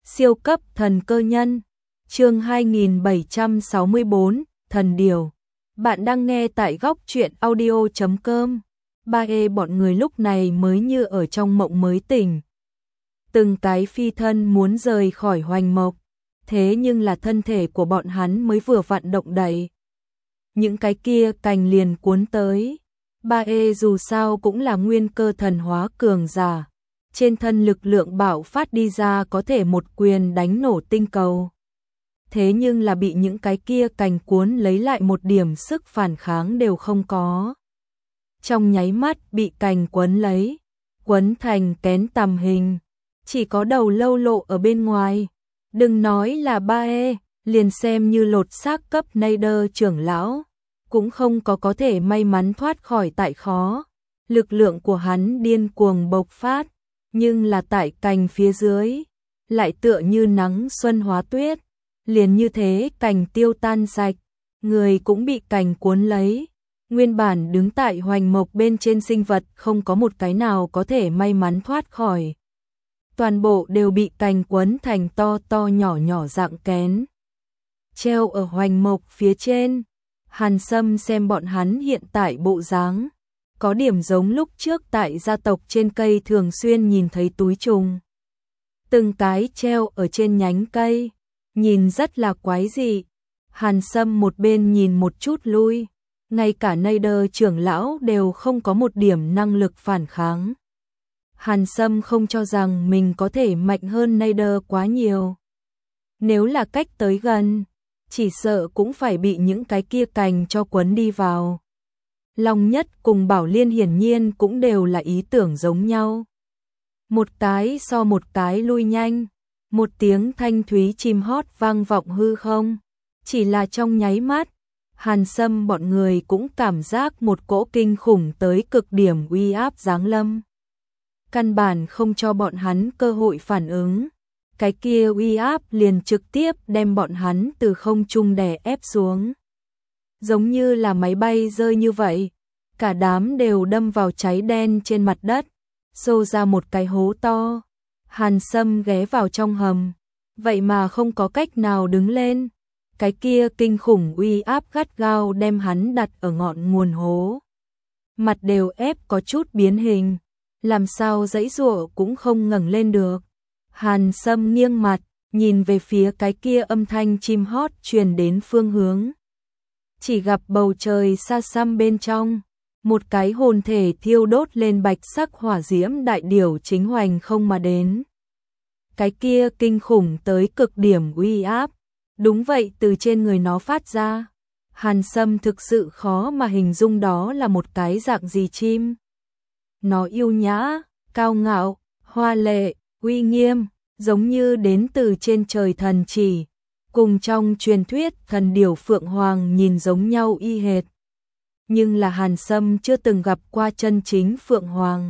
Siêu cấp thần cơ nhân, chương 2764, thần điều. Bạn đang nghe tại góc truyện audio.com. Bọn người lúc này mới như ở trong mộng mới tỉnh. Từng cái phi thân muốn rời khỏi Hoành Mộc, thế nhưng là thân thể của bọn hắn mới vừa vặn động đậy. Những cái kia cành liền cuốn tới. Dù sao cũng là nguyên cơ thần hóa cường giả. Trên thân lực lượng bạo phát đi ra có thể một quyền đánh nổ tinh cầu. Thế nhưng là bị những cái kia cành cuốn lấy lại một điểm sức phản kháng đều không có. Trong nháy mắt bị cành quấn lấy, quấn thành kén tằm hình, chỉ có đầu lâu lộ ở bên ngoài. Đừng nói là liền xem như lột xác cấp Nader trưởng lão, cũng không có thể may mắn thoát khỏi tại khó. Lực lượng của hắn điên cuồng bộc phát, nhưng là tại cành phía dưới, lại tựa như nắng xuân hóa tuyết, liền như thế cành tiêu tan sạch, người cũng bị cành cuốn lấy. Nguyên bản đứng tại Hoành Mộc bên trên sinh vật không có một cái nào có thể may mắn thoát khỏi. Toàn bộ đều bị cành quấn thành to to nhỏ nhỏ dạng kén. Treo ở Hoành Mộc phía trên, Hàn Sâm xem bọn hắn hiện tại bộ dáng, có điểm giống lúc trước tại gia tộc trên cây thường xuyên nhìn thấy túi trùng. Từng cái treo ở trên nhánh cây, nhìn rất là quái dị. Hàn Sâm một bên nhìn một chút lui, ngay cả Nader trưởng lão đều không có một điểm năng lực phản kháng. Hàn Sâm không cho rằng mình có thể mạnh hơn Nader quá nhiều. Nếu là cách tới gần, chỉ sợ cũng phải bị những cái kia cành cho quấn đi vào. Long Nhất cùng Bảo Liên hiển nhiên cũng đều là ý tưởng giống nhau. Một cái so một cái lui nhanh, một tiếng thanh thúy chim hót vang vọng hư không. Chỉ là trong nháy mắt, Hàn Sâm bọn người cũng cảm giác một cỗ kinh khủng tới cực điểm uy áp giáng lâm. Căn bản không cho bọn hắn cơ hội phản ứng. Cái kia uy áp liền trực tiếp đem bọn hắn từ không trung đè ép xuống. Giống như là máy bay rơi như vậy, cả đám đều đâm vào cháy đen trên mặt đất, xô ra một cái hố to. Hàn Sâm ghé vào trong hầm, vậy mà không có cách nào đứng lên. Cái kia kinh khủng uy áp gắt gao đem hắn đặt ở ngọn nguồn hố. Mặt đều ép có chút biến hình, làm sao giãy giụa cũng không ngẩng lên được. Hàn Sâm nghiêng mặt, nhìn về phía cái kia âm thanh chim hót truyền đến phương hướng. Chỉ gặp bầu trời xa xăm bên trong, một cái hồn thể thiêu đốt lên bạch sắc hỏa diễm đại điểu chính hoành không mà đến. Cái kia kinh khủng tới cực điểm uy áp, đúng vậy từ trên người nó phát ra. Hàn Sâm thực sự khó mà hình dung đó là một cái dạng gì chim. Nó yêu nhã, cao ngạo, hoa lệ, uy nghiêm, giống như đến từ trên trời thần chỉ, cùng trong truyền thuyết thần điểu Phượng Hoàng nhìn giống nhau y hệt. Nhưng là Hàn Sâm chưa từng gặp qua chân chính Phượng Hoàng.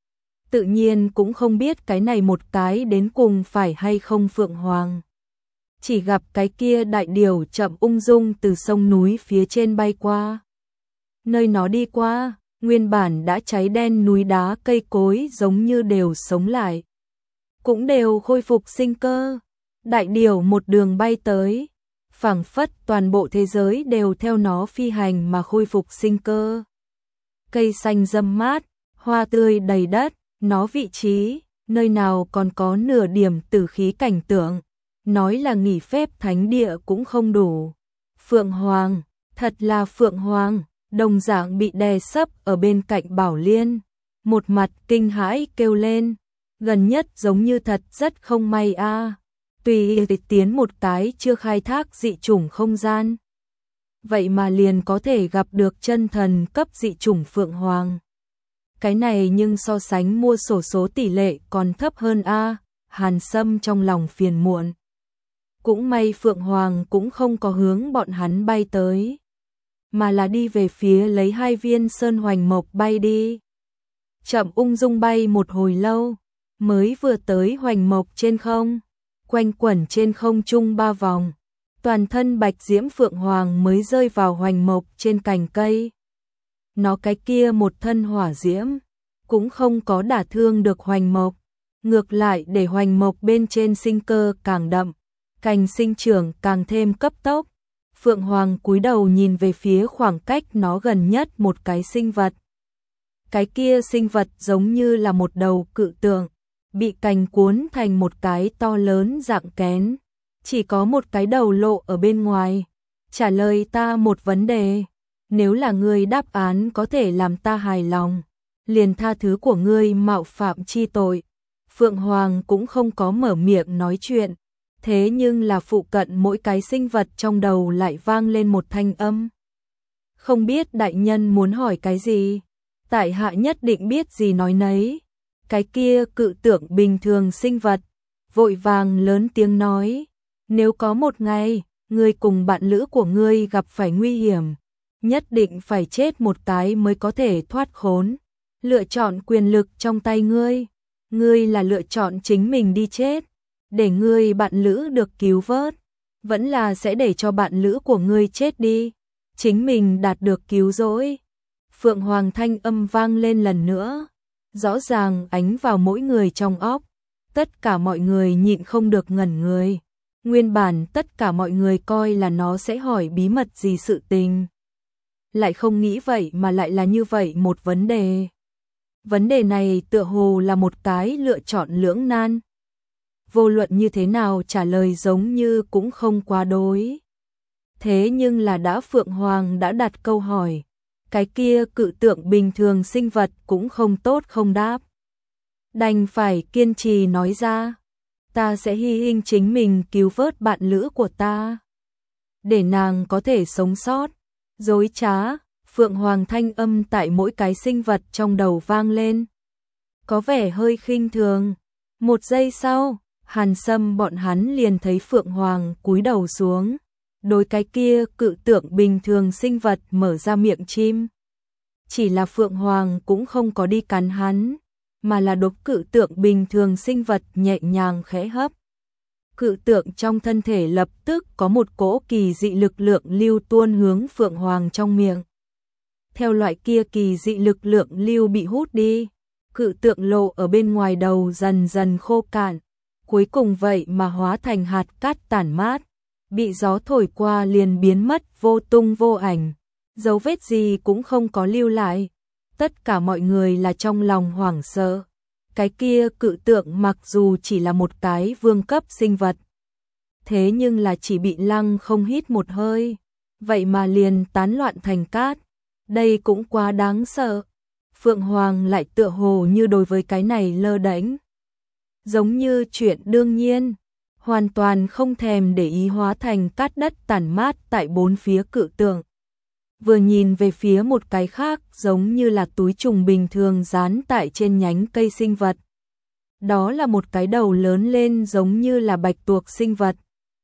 Tự nhiên cũng không biết cái này một cái đến cùng phải hay không Phượng Hoàng. Chỉ gặp cái kia đại điểu chậm ung dung từ sông núi phía trên bay qua. Nơi nó đi qua, nguyên bản đã cháy đen núi đá cây cối giống như đều sống lại, cũng đều khôi phục sinh cơ. Đại điểu một đường bay tới, phảng phất toàn bộ thế giới đều theo nó phi hành mà khôi phục sinh cơ. Cây xanh râm mát, hoa tươi đầy đất, nó vị trí, nơi nào còn có nửa điểm tử khí cảnh tượng, nói là nghỉ phép thánh địa cũng không đủ. Phượng Hoàng, thật là Phượng Hoàng, đồng dạng bị đè sấp ở bên cạnh Bảo Liên, một mặt kinh hãi kêu lên, gần nhất giống như thật rất không may a. Tùy tiến một cái chưa khai thác dị chủng không gian, vậy mà liền có thể gặp được chân thần cấp dị chủng Phượng Hoàng. Cái này nhưng so sánh mua xổ số tỷ lệ còn thấp hơn a. Hàn Sâm trong lòng phiền muộn. Cũng may Phượng Hoàng cũng không có hướng bọn hắn bay tới, mà là đi về phía lấy hai viên sơn hoành mộc bay đi. Chậm ung dung bay một hồi lâu, mới vừa tới hoành mộc trên không, quanh quẩn trên không trung 3 vòng, toàn thân bạch diễm Phượng Hoàng mới rơi vào hoành mộc trên cành cây. Nó cái kia một thân hỏa diễm, cũng không có đả thương được hoành mộc, ngược lại để hoành mộc bên trên sinh cơ càng đậm, cành sinh trưởng càng thêm cấp tốc. Phượng Hoàng cúi đầu nhìn về phía khoảng cách nó gần nhất một cái sinh vật. Cái kia sinh vật giống như là một đầu cự tượng, bị cành cuốn thành một cái to lớn dạng kén, chỉ có một cái đầu lộ ở bên ngoài. Trả lời ta một vấn đề, nếu là ngươi đáp án có thể làm ta hài lòng, liền tha thứ của ngươi mạo phạm chi tội. Phượng Hoàng cũng không có mở miệng nói chuyện, thế nhưng là phụ cận mỗi cái sinh vật trong đầu lại vang lên một thanh âm. Không biết đại nhân muốn hỏi cái gì, tại hạ nhất định biết gì nói nấy. Cái kia cự tượng bình thường sinh vật, vội vàng lớn tiếng nói, nếu có một ngày, ngươi cùng bạn lữ của ngươi gặp phải nguy hiểm, nhất định phải chết một cái mới có thể thoát khốn. Lựa chọn quyền lực trong tay ngươi, ngươi là lựa chọn chính mình đi chết, để ngươi bạn lữ được cứu vớt, vẫn là sẽ để cho bạn lữ của ngươi chết đi, chính mình đạt được cứu rỗi. Phượng Hoàng thanh âm vang lên lần nữa, rõ ràng ánh vào mỗi người trong óc. Tất cả mọi người nhịn không được ngẩn người. Nguyên bản tất cả mọi người coi là nó sẽ hỏi bí mật gì sự tình. Lại không nghĩ vậy mà lại là như vậy một vấn đề. Vấn đề này tựa hồ là một cái lựa chọn lưỡng nan. Vô luận như thế nào trả lời giống như cũng không quá đối. Thế nhưng là Phượng Hoàng đã đặt câu hỏi, cái kia cự tượng bình thường sinh vật cũng không tốt không đáp. Đành phải kiên trì nói ra, ta sẽ hy sinh chính mình cứu vớt bạn lữ của ta, để nàng có thể sống sót. Dối trá, Phượng Hoàng thanh âm tại mỗi cái sinh vật trong đầu vang lên, có vẻ hơi khinh thường. Một giây sau, Hàn Sâm bọn hắn liền thấy Phượng Hoàng cúi đầu xuống, đối cái kia cự tượng bình thường sinh vật mở ra miệng chim. Chỉ là Phượng Hoàng cũng không có đi cắn hắn, mà là đốp cự tượng bình thường sinh vật nhẹ nhàng khẽ hấp. Cự tượng trong thân thể lập tức có một cỗ kỳ dị lực lượng lưu tuôn hướng Phượng Hoàng trong miệng. Theo loại kia kỳ dị lực lượng lưu bị hút đi, cự tượng lộ ở bên ngoài đầu dần dần khô cạn, cuối cùng vậy mà hóa thành hạt cát tản mát, bị gió thổi qua liền biến mất vô tung vô ảnh, dấu vết gì cũng không có lưu lại. Tất cả mọi người là trong lòng hoảng sợ. Cái kia cự tượng mặc dù chỉ là một cái vương cấp sinh vật, thế nhưng là chỉ bị lăng không hít một hơi, vậy mà liền tán loạn thành cát. Đây cũng quá đáng sợ. Phượng Hoàng lại tựa hồ như đối với cái này lơ đễnh, giống như chuyện đương nhiên, hoàn toàn không thèm để ý hóa thành cát đất tản mát tại bốn phía cự tượng. Vừa nhìn về phía một cái khác giống như là túi trùng bình thường dán tại trên nhánh cây sinh vật. Đó là một cái đầu lớn lên giống như là bạch tuộc sinh vật.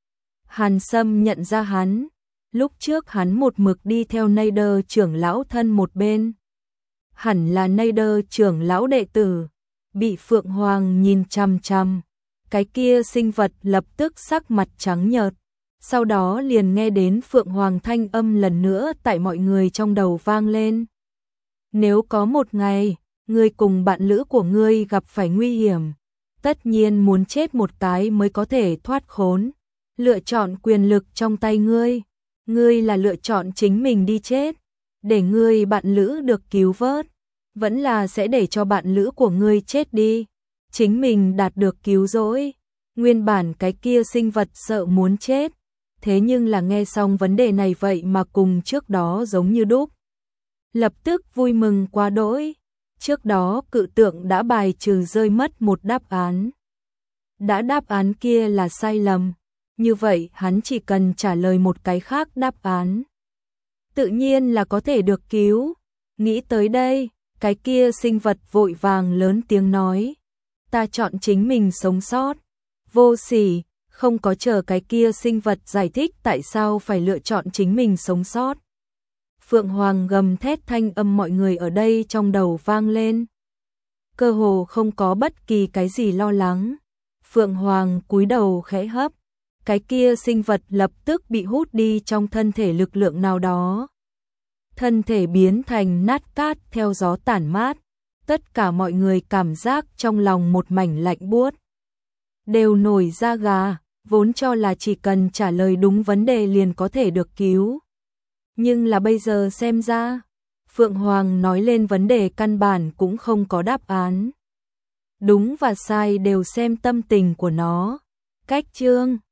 Hàn Sâm nhận ra hắn, lúc trước hắn một mực đi theo Nader trưởng lão thân một bên. Hẳn là Nader trưởng lão đệ tử, bị Phượng Hoàng nhìn chằm chằm. Cái kia sinh vật lập tức sắc mặt trắng nhợt. Sau đó liền nghe đến Phượng Hoàng thanh âm lần nữa tại mọi người trong đầu vang lên. Nếu có một ngày, ngươi cùng bạn lữ của ngươi gặp phải nguy hiểm, tất nhiên muốn chết một cái mới có thể thoát khốn. Lựa chọn quyền lực trong tay ngươi, ngươi là lựa chọn chính mình đi chết, để ngươi bạn lữ được cứu vớt, vẫn là sẽ để cho bạn lữ của ngươi chết đi, chính mình đạt được cứu rỗi. Nguyên bản cái kia sinh vật sợ muốn chết, thế nhưng là nghe xong vấn đề này vậy mà cùng trước đó giống như đúc. Lập tức vui mừng quá đỗi, trước đó cự tượng đã bài trừ rơi mất một đáp án. Đã đáp án kia là sai lầm, như vậy hắn chỉ cần trả lời một cái khác đáp án, tự nhiên là có thể được cứu. Nghĩ tới đây, cái kia sinh vật vội vàng lớn tiếng nói, ta chọn chính mình sống sót. Vô sỉ, không có chờ cái kia sinh vật giải thích tại sao phải lựa chọn chính mình sống sót. Phượng Hoàng gầm thét thanh âm mọi người ở đây trong đầu vang lên. Cơ hồ không có bất kỳ cái gì lo lắng. Phượng Hoàng cúi đầu khẽ hấp, cái kia sinh vật lập tức bị hút đi trong thân thể lực lượng nào đó. Thân thể biến thành nát cát theo gió tản mát, Tất cả mọi người cảm giác trong lòng một mảnh lạnh buốt. Đều nổi da gà, vốn cho là chỉ cần trả lời đúng vấn đề liền có thể được cứu. Nhưng là bây giờ xem ra, Phượng Hoàng nói lên vấn đề căn bản cũng không có đáp án. Đúng và sai đều xem tâm tình của nó. Cách chương